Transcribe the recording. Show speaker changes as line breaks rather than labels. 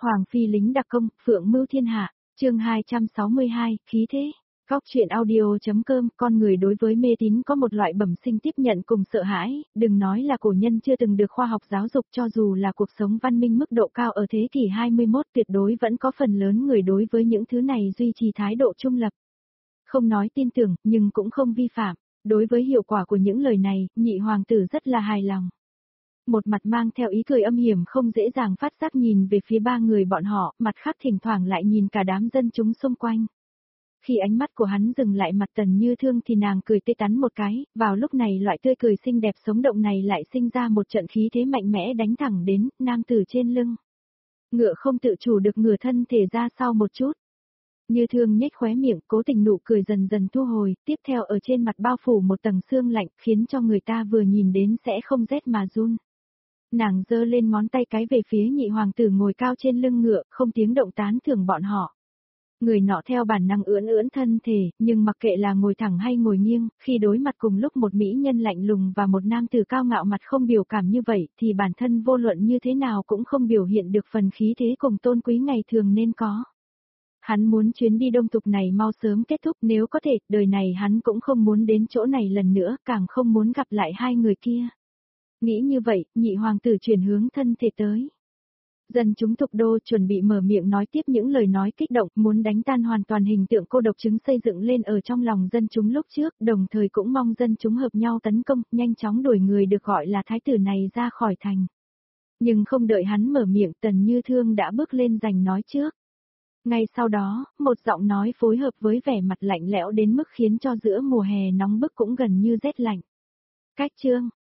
Hoàng phi lính đặc công, phượng mưu thiên hạ, chương 262, khí thế. Góc truyện audio.com, con người đối với mê tín có một loại bẩm sinh tiếp nhận cùng sợ hãi, đừng nói là cổ nhân chưa từng được khoa học giáo dục, cho dù là cuộc sống văn minh mức độ cao ở thế kỷ 21 tuyệt đối vẫn có phần lớn người đối với những thứ này duy trì thái độ trung lập. Không nói tin tưởng, nhưng cũng không vi phạm. Đối với hiệu quả của những lời này, nhị hoàng tử rất là hài lòng. Một mặt mang theo ý cười âm hiểm không dễ dàng phát giác nhìn về phía ba người bọn họ, mặt khác thỉnh thoảng lại nhìn cả đám dân chúng xung quanh. Khi ánh mắt của hắn dừng lại mặt Tần Như Thương thì nàng cười tê tắn một cái, vào lúc này loại tươi cười xinh đẹp sống động này lại sinh ra một trận khí thế mạnh mẽ đánh thẳng đến nam tử trên lưng. Ngựa không tự chủ được ngửa thân thể ra sau một chút. Như Thương nhếch khóe miệng, cố tình nụ cười dần dần thu hồi, tiếp theo ở trên mặt bao phủ một tầng sương lạnh, khiến cho người ta vừa nhìn đến sẽ không rét mà run. Nàng giơ lên ngón tay cái về phía nhị hoàng tử ngồi cao trên lưng ngựa, không tiếng động tán thưởng bọn họ. Người nọ theo bản năng ưỡn ưỡn thân thể, nhưng mặc kệ là ngồi thẳng hay ngồi nghiêng, khi đối mặt cùng lúc một mỹ nhân lạnh lùng và một nam tử cao ngạo mặt không biểu cảm như vậy, thì bản thân vô luận như thế nào cũng không biểu hiện được phần khí thế cùng tôn quý ngày thường nên có. Hắn muốn chuyến đi đông tục này mau sớm kết thúc, nếu có thể, đời này hắn cũng không muốn đến chỗ này lần nữa, càng không muốn gặp lại hai người kia. Nghĩ như vậy, nhị hoàng tử chuyển hướng thân thể tới. Dân chúng Thục Đô chuẩn bị mở miệng nói tiếp những lời nói kích động, muốn đánh tan hoàn toàn hình tượng cô độc chứng xây dựng lên ở trong lòng dân chúng lúc trước, đồng thời cũng mong dân chúng hợp nhau tấn công, nhanh chóng đuổi người được gọi là thái tử này ra khỏi thành. Nhưng không đợi hắn mở miệng, Tần Như Thương đã bước lên giành nói trước. Ngay sau đó, một giọng nói phối hợp với vẻ mặt lạnh lẽo đến mức khiến cho giữa mùa hè nóng bức cũng gần như rét lạnh. Cách chương,